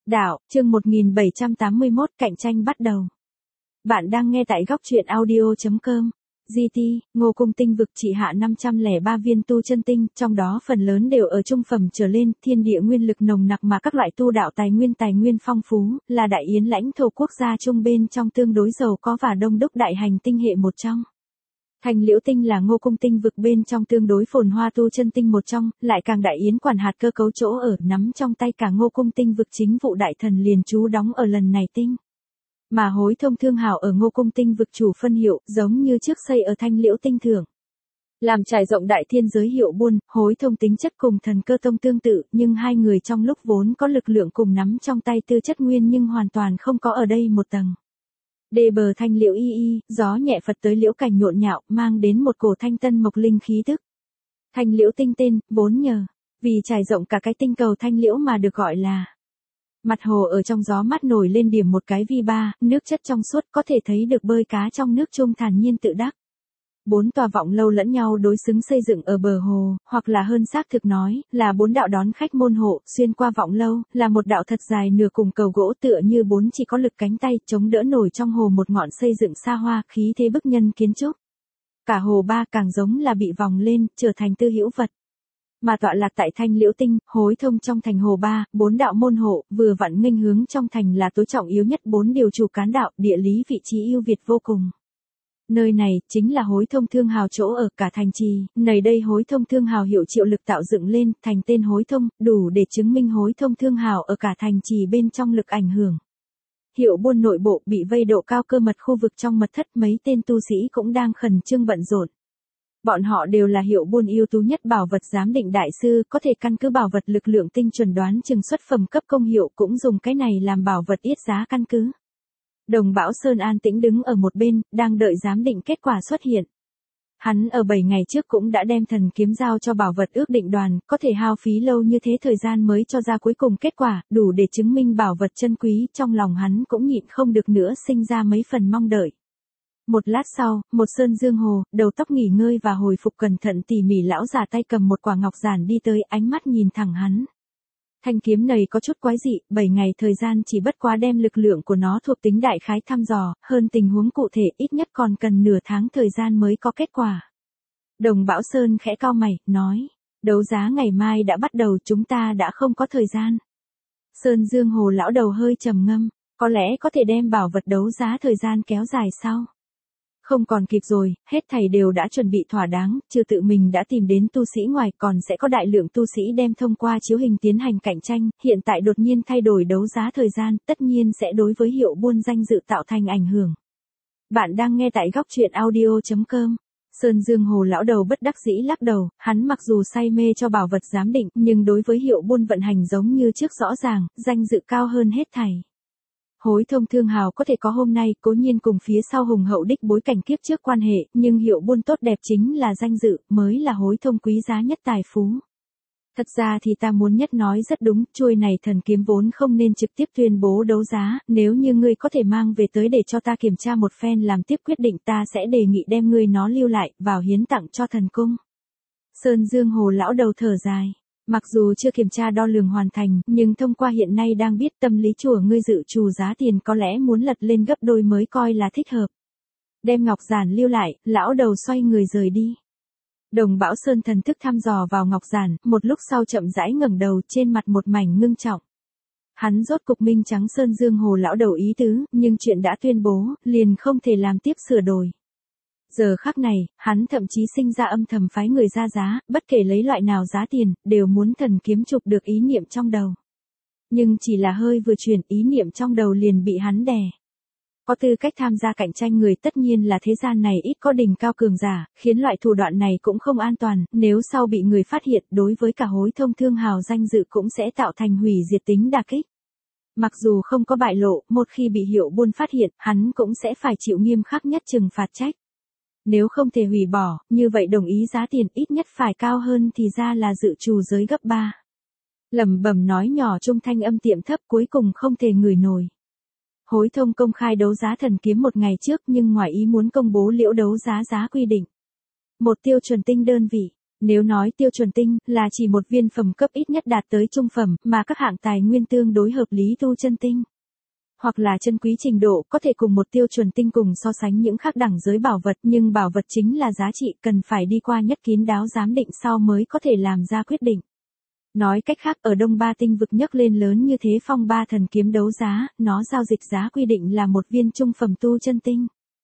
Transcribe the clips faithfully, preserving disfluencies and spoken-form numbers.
Đạo, chương một nghìn bảy trăm tám mươi mốt, cạnh tranh bắt đầu. Bạn đang nghe tại góc truyện audio chấm com. giê tê, Ngô Cung tinh vực trị hạ năm trăm lẻ ba viên tu chân tinh, trong đó phần lớn đều ở trung phẩm trở lên, thiên địa nguyên lực nồng nặc mà các loại tu đạo tài nguyên tài nguyên phong phú, là đại yến lãnh thổ quốc gia trung bên trong tương đối giàu có và đông đúc đại hành tinh hệ một trong. Thanh liễu tinh là Ngô Cung tinh vực bên trong tương đối phồn hoa tu chân tinh một trong, lại càng đại yến quản hạt cơ cấu chỗ ở nắm trong tay cả Ngô Cung tinh vực chính vụ đại thần liền trú đóng ở lần này tinh. Mà hối thông thương hào ở Ngô Cung tinh vực chủ phân hiệu, giống như trước xây ở Thanh liễu tinh thưởng. Làm trải rộng đại thiên giới hiệu buôn, hối thông tính chất cùng thần cơ tông tương tự, nhưng hai người trong lúc vốn có lực lượng cùng nắm trong tay tư chất nguyên nhưng hoàn toàn không có ở đây một tầng. Đề bờ thanh liễu y y, gió nhẹ phật tới liễu cảnh nhộn nhạo, mang đến một cổ thanh tân mộc linh khí tức. Thanh liễu tinh tên, vốn nhờ, vì trải rộng cả cái tinh cầu thanh liễu mà được gọi là. Mặt hồ ở trong gió mát nổi lên điểm một cái vi ba, nước chất trong suốt có thể thấy được bơi cá trong nước trung thản nhiên tự đắc. Bốn tòa vọng lâu lẫn nhau đối xứng xây dựng ở bờ hồ, hoặc là hơn xác thực nói, là bốn đạo đón khách môn hộ, xuyên qua vọng lâu, là một đạo thật dài nửa cùng cầu gỗ tựa như bốn chỉ có lực cánh tay, chống đỡ nổi trong hồ một ngọn xây dựng xa hoa, khí thế bức nhân kiến trúc. Cả hồ ba càng giống là bị vòng lên, trở thành tư hữu vật. Mà tọa lạc tại Thanh liễu tinh, hối thông trong thành hồ ba, bốn đạo môn hộ, vừa vặn nghênh hướng trong thành là tối trọng yếu nhất bốn điều chủ cán đạo, địa lý vị trí ưu việt vô cùng. Nơi này, chính là hối thông thương hào chỗ ở cả thành trì, nầy đây hối thông thương hào hiệu triệu lực tạo dựng lên, thành tên hối thông, đủ để chứng minh hối thông thương hào ở cả thành trì bên trong lực ảnh hưởng. Hiệu buôn nội bộ bị vây độ cao cơ mật khu vực trong mật thất, mấy tên tu sĩ cũng đang khẩn trương bận rộn. Bọn họ đều là hiệu buôn ưu tú nhất bảo vật giám định đại sư, có thể căn cứ bảo vật lực lượng tinh chuẩn đoán chừng xuất phẩm cấp công hiệu, cũng dùng cái này làm bảo vật yết giá căn cứ. Đồng Bảo Sơn an tĩnh đứng ở một bên, đang đợi giám định kết quả xuất hiện. Hắn ở bảy ngày trước cũng đã đem thần kiếm giao cho bảo vật ước định đoàn, có thể hao phí lâu như thế thời gian mới cho ra cuối cùng kết quả, đủ để chứng minh bảo vật chân quý, trong lòng hắn cũng nhịn không được nữa sinh ra mấy phần mong đợi. Một lát sau, một sơn dương hồ, đầu tóc nghỉ ngơi và hồi phục cẩn thận tỉ mỉ lão già tay cầm một quả ngọc giản đi tới, ánh mắt nhìn thẳng hắn. Thanh kiếm này có chút quái dị, bảy ngày thời gian chỉ bất quá đem lực lượng của nó thuộc tính đại khái thăm dò, hơn tình huống cụ thể ít nhất còn cần nửa tháng thời gian mới có kết quả. Đồng Bảo Sơn khẽ cau mày, nói, đấu giá ngày mai đã bắt đầu, chúng ta đã không có thời gian. Sơn Dương Hồ lão đầu hơi trầm ngâm, có lẽ có thể đem bảo vật đấu giá thời gian kéo dài sau. Không còn kịp rồi, hết thảy đều đã chuẩn bị thỏa đáng, chưa tự mình đã tìm đến tu sĩ ngoài, còn sẽ có đại lượng tu sĩ đem thông qua chiếu hình tiến hành cạnh tranh, hiện tại đột nhiên thay đổi đấu giá thời gian, tất nhiên sẽ đối với hiệu buôn danh dự tạo thành ảnh hưởng. Bạn đang nghe tại góc truyện audio chấm com. Sơn Dương Hồ lão đầu bất đắc dĩ lắc đầu, hắn mặc dù say mê cho bảo vật giám định, nhưng đối với hiệu buôn vận hành giống như trước rõ ràng, danh dự cao hơn hết thảy. Hối thông thương hào có thể có hôm nay, cố nhiên cùng phía sau hùng hậu đích bối cảnh kiếp trước quan hệ, nhưng hiệu buôn tốt đẹp chính là danh dự, mới là hối thông quý giá nhất tài phú. Thật ra thì ta muốn nhất nói rất đúng, chuôi này thần kiếm vốn không nên trực tiếp tuyên bố đấu giá, nếu như ngươi có thể mang về tới để cho ta kiểm tra một phen làm tiếp quyết định, ta sẽ đề nghị đem ngươi nó lưu lại, vào hiến tặng cho thần cung. Sơn Dương Hồ lão đầu thở dài. Mặc dù chưa kiểm tra đo lường hoàn thành, nhưng thông qua hiện nay đang biết tâm lý chùa ngươi dự trù giá tiền có lẽ muốn lật lên gấp đôi mới coi là thích hợp. Đem ngọc giản lưu lại, lão đầu xoay người rời đi. Đồng Bảo Sơn thần thức thăm dò vào ngọc giản, một lúc sau chậm rãi ngẩng đầu, trên mặt một mảnh ngưng trọng. Hắn rốt cục minh trắng Sơn Dương Hồ lão đầu ý tứ, nhưng chuyện đã tuyên bố, liền không thể làm tiếp sửa đổi. Giờ khắc này, hắn thậm chí sinh ra âm thầm phái người ra giá, bất kể lấy loại nào giá tiền, đều muốn thần kiếm chụp được ý niệm trong đầu. Nhưng chỉ là hơi vừa chuyển, ý niệm trong đầu liền bị hắn đè. Có tư cách tham gia cạnh tranh người tất nhiên là thế gian này ít có đỉnh cao cường giả, khiến loại thủ đoạn này cũng không an toàn, nếu sau bị người phát hiện, đối với cả hối thông thương hào danh dự cũng sẽ tạo thành hủy diệt tính đả kích. Mặc dù không có bại lộ, một khi bị hiệu buôn phát hiện, hắn cũng sẽ phải chịu nghiêm khắc nhất trừng phạt trách. Nếu không thể hủy bỏ, như vậy đồng ý giá tiền ít nhất phải cao hơn thì ra là dự trù giới gấp ba. Lẩm bẩm nói nhỏ trung thanh âm tiệm thấp cuối cùng không thể ngửi nổi. Hối thông công khai đấu giá thần kiếm một ngày trước nhưng ngoài ý muốn công bố liễu đấu giá giá quy định. Một tiêu chuẩn tinh đơn vị. Nếu nói tiêu chuẩn tinh là chỉ một viên phẩm cấp ít nhất đạt tới trung phẩm mà các hạng tài nguyên tương đối hợp lý tu chân tinh. Hoặc là chân quý trình độ có thể cùng một tiêu chuẩn tinh cùng so sánh những khác đẳng giới bảo vật, nhưng bảo vật chính là giá trị cần phải đi qua nhất kín đáo giám định sau mới có thể làm ra quyết định. Nói cách khác, ở Đông Ba tinh vực nhấc lên lớn như thế phong ba thần kiếm đấu giá, nó giao dịch giá quy định là một viên trung phẩm tu chân tinh.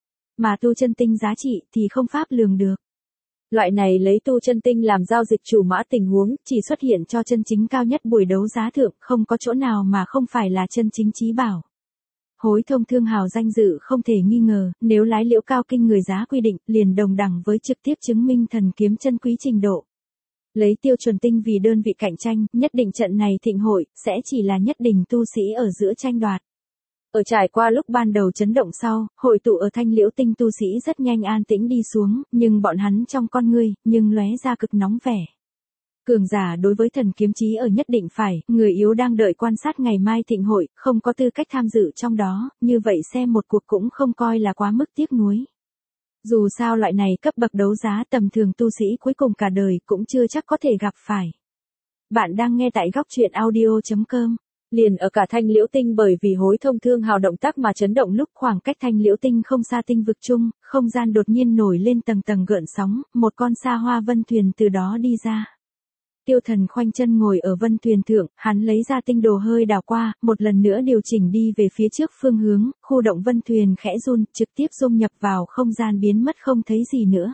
Mà tu chân tinh giá trị thì không pháp lường được. Loại này lấy tu chân tinh làm giao dịch chủ mã tình huống chỉ xuất hiện cho chân chính cao nhất buổi đấu giá thượng, không có chỗ nào mà không phải là chân chính chí bảo. Hối thông thương hào danh dự không thể nghi ngờ, nếu lái liễu cao kinh người giá quy định, liền đồng đẳng với trực tiếp chứng minh thần kiếm chân quý trình độ. Lấy tiêu chuẩn tinh vì đơn vị cạnh tranh, nhất định trận này thịnh hội, sẽ chỉ là nhất định tu sĩ ở giữa tranh đoạt. Ở trải qua lúc ban đầu chấn động sau, hội tụ ở thanh liễu tinh tu sĩ rất nhanh an tĩnh đi xuống, nhưng bọn hắn trong con ngươi, nhưng lóe ra cực nóng vẻ. Cường giả đối với thần kiếm chí ở nhất định phải, người yếu đang đợi quan sát ngày mai thịnh hội, không có tư cách tham dự trong đó, như vậy xem một cuộc cũng không coi là quá mức tiếc nuối. Dù sao loại này cấp bậc đấu giá tầm thường tu sĩ cuối cùng cả đời cũng chưa chắc có thể gặp phải. Bạn đang nghe tại góc truyện audio chấm com. Liền ở cả thanh liễu tinh bởi vì hối thông thương hào động tác mà chấn động lúc khoảng cách thanh liễu tinh không xa tinh vực chung, không gian đột nhiên nổi lên tầng tầng gợn sóng, một con xa hoa vân thuyền từ đó đi ra. Tiêu Thần khoanh chân ngồi ở vân thuyền thượng, hắn lấy ra tinh đồ hơi đảo qua, một lần nữa điều chỉnh đi về phía trước phương hướng, khu động vân thuyền khẽ run, trực tiếp dung nhập vào không gian biến mất không thấy gì nữa.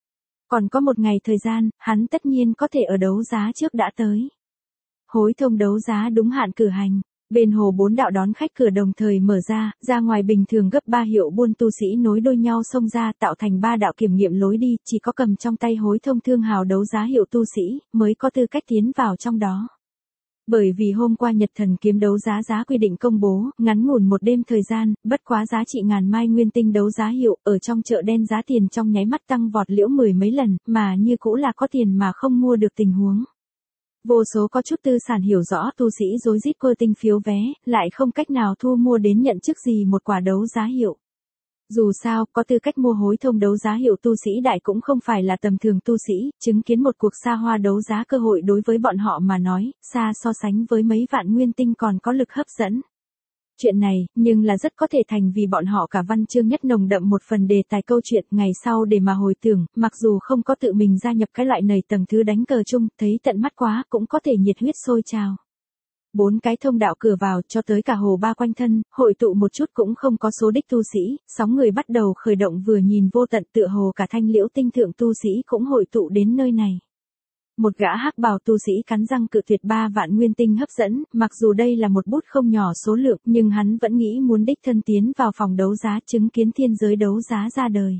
Còn có một ngày thời gian, hắn tất nhiên có thể ở đấu giá trước đã tới. Hối thông đấu giá đúng hạn cử hành. Bên hồ bốn đạo đón khách cửa đồng thời mở ra, ra ngoài bình thường gấp ba hiệu buôn tu sĩ nối đuôi nhau xông ra tạo thành ba đạo kiểm nghiệm lối đi, chỉ có cầm trong tay hối thông thương hào đấu giá hiệu tu sĩ, mới có tư cách tiến vào trong đó. Bởi vì hôm qua Nhật Thần kiếm đấu giá giá quy định công bố, ngắn ngủn một đêm thời gian, bất quá giá trị ngàn mai nguyên tinh đấu giá hiệu, ở trong chợ đen giá tiền trong nháy mắt tăng vọt liễu mười mấy lần, mà như cũ là có tiền mà không mua được tình huống. Vô số có chút tư sản hiểu rõ tu sĩ rối rít cơ tinh phiếu vé, lại không cách nào thu mua đến nhận chức gì một quả đấu giá hiệu. Dù sao, có tư cách mua hối thông đấu giá hiệu tu sĩ đại cũng không phải là tầm thường tu sĩ, chứng kiến một cuộc xa hoa đấu giá cơ hội đối với bọn họ mà nói, xa so sánh với mấy vạn nguyên tinh còn có lực hấp dẫn. Chuyện này, nhưng là rất có thể thành vì bọn họ cả văn chương nhất nồng đậm một phần đề tài câu chuyện ngày sau để mà hồi tưởng, mặc dù không có tự mình gia nhập cái loại này tầng thứ đánh cờ chung, thấy tận mắt quá cũng có thể nhiệt huyết sôi trào. Bốn cái thông đạo cửa vào cho tới cả hồ ba quanh thân, hội tụ một chút cũng không có số đích tu sĩ, sóng người bắt đầu khởi động vừa nhìn vô tận tựa hồ cả thanh liễu tinh thượng tu sĩ cũng hội tụ đến nơi này. Một gã hắc bào tu sĩ cắn răng cự tuyệt ba vạn nguyên tinh hấp dẫn, mặc dù đây là một bút không nhỏ số lượng, nhưng hắn vẫn nghĩ muốn đích thân tiến vào phòng đấu giá chứng kiến thiên giới đấu giá ra đời.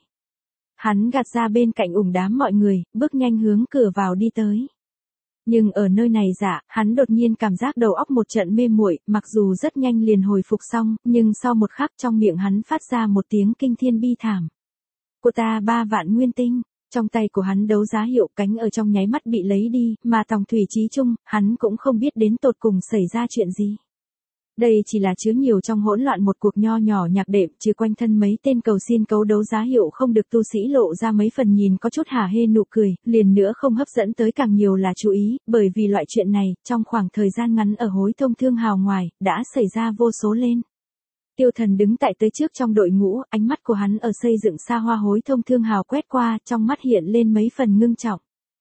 Hắn gạt ra bên cạnh ủng đám mọi người, bước nhanh hướng cửa vào đi tới. Nhưng ở nơi này dạ, hắn đột nhiên cảm giác đầu óc một trận mê muội, mặc dù rất nhanh liền hồi phục xong, nhưng sau một khắc trong miệng hắn phát ra một tiếng kinh thiên bi thảm. Của ta ba vạn nguyên tinh. Trong tay của hắn đấu giá hiệu cánh ở trong nháy mắt bị lấy đi, mà tòng thủy trí chung, hắn cũng không biết đến tột cùng xảy ra chuyện gì. Đây chỉ là chứa nhiều trong hỗn loạn một cuộc nho nhỏ nhạc đệm, trừ quanh thân mấy tên cầu xin cấu đấu giá hiệu không được tu sĩ lộ ra mấy phần nhìn có chút hả hê nụ cười, liền nữa không hấp dẫn tới càng nhiều là chú ý, bởi vì loại chuyện này, trong khoảng thời gian ngắn ở hối thông thương hào ngoài, đã xảy ra vô số lên. Tiêu Thần đứng tại tới trước trong đội ngũ, ánh mắt của hắn ở xây dựng xa hoa hối thông thương hào quét qua, trong mắt hiện lên mấy phần ngưng trọng.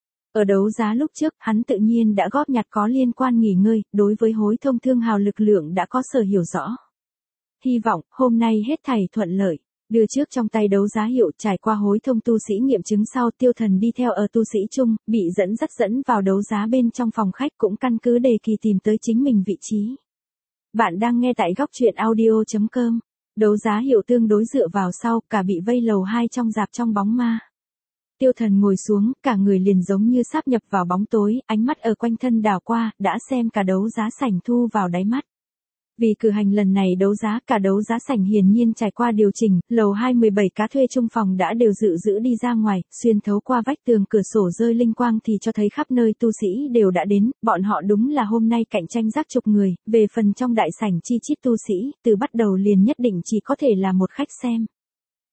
Ở đấu giá lúc trước, hắn tự nhiên đã góp nhặt có liên quan nghỉ ngơi, đối với hối thông thương hào lực lượng đã có sở hiểu rõ. Hy vọng, hôm nay hết thảy thuận lợi. Đưa trước trong tay đấu giá hiệu trải qua hối thông tu sĩ nghiệm chứng sau Tiêu Thần đi theo ở tu sĩ chung, bị dẫn dắt dẫn vào đấu giá bên trong phòng khách cũng căn cứ đề kỳ tìm tới chính mình vị trí. Bạn đang nghe tại góc truyện audio chấm com. Đấu giá hiệu tương đối dựa vào sau, cả bị vây lầu hai trong dạp trong bóng ma. Tiêu Thần ngồi xuống, cả người liền giống như sáp nhập vào bóng tối, ánh mắt ở quanh thân đảo qua, đã xem cả đấu giá sảnh thu vào đáy mắt. Vì cử hành lần này đấu giá, cả đấu giá sảnh hiển nhiên trải qua điều chỉnh, lầu hai mười bảy cá thuê chung phòng đã đều dự giữ đi ra ngoài, xuyên thấu qua vách tường cửa sổ rơi linh quang thì cho thấy khắp nơi tu sĩ đều đã đến, bọn họ đúng là hôm nay cạnh tranh rác chục người, về phần trong đại sảnh chi chít tu sĩ, từ bắt đầu liền nhất định chỉ có thể là một khách xem.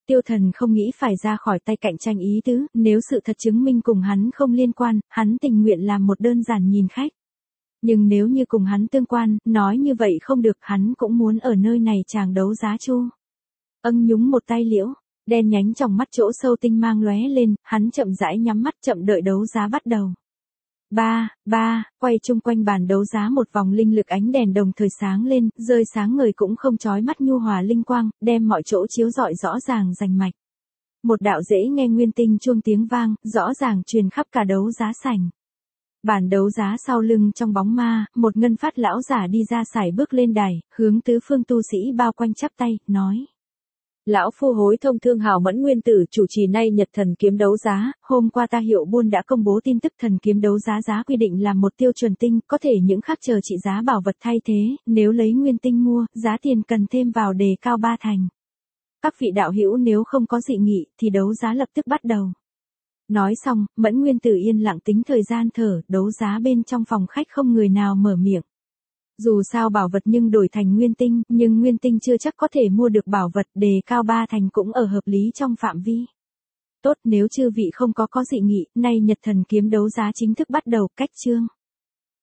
Tiêu Thần không nghĩ phải ra khỏi tay cạnh tranh ý tứ, nếu sự thật chứng minh cùng hắn không liên quan, hắn tình nguyện làm một đơn giản nhìn khách. Nhưng nếu như cùng hắn tương quan, nói như vậy không được, hắn cũng muốn ở nơi này chàng đấu giá chu. Âng nhúng một tay liễu, đen nhánh trong mắt chỗ sâu tinh mang lóe lên, hắn chậm rãi nhắm mắt chậm đợi đấu giá bắt đầu. Ba, ba, quay chung quanh bàn đấu giá một vòng linh lực ánh đèn đồng thời sáng lên, rơi sáng ngời cũng không chói mắt nhu hòa linh quang, đem mọi chỗ chiếu rọi rõ ràng rành mạch. Một đạo dễ nghe nguyên tinh chuông tiếng vang, rõ ràng truyền khắp cả đấu giá sảnh. Bàn đấu giá sau lưng trong bóng ma, một ngân phát lão giả đi ra sải bước lên đài, hướng tứ phương tu sĩ bao quanh chắp tay, nói. Lão phu hối thông thương hào Mẫn Nguyên Tử chủ trì nay Nhật Thần kiếm đấu giá, hôm qua ta Hiệu Buôn đã công bố tin tức thần kiếm đấu giá giá quy định là một tiêu chuẩn tinh, có thể những khác chờ trị giá bảo vật thay thế, nếu lấy nguyên tinh mua, giá tiền cần thêm vào đề cao ba thành. Các vị đạo hữu nếu không có dị nghị, thì đấu giá lập tức bắt đầu. Nói xong, Mẫn Nguyên Tử yên lặng tính thời gian thở, đấu giá bên trong phòng khách không người nào mở miệng. Dù sao bảo vật nhưng đổi thành nguyên tinh, nhưng nguyên tinh chưa chắc có thể mua được bảo vật, đề cao ba thành cũng ở hợp lý trong phạm vi. Tốt, nếu chư vị không có có dị nghị, nay Nhật Thần kiếm đấu giá chính thức bắt đầu, cách chương.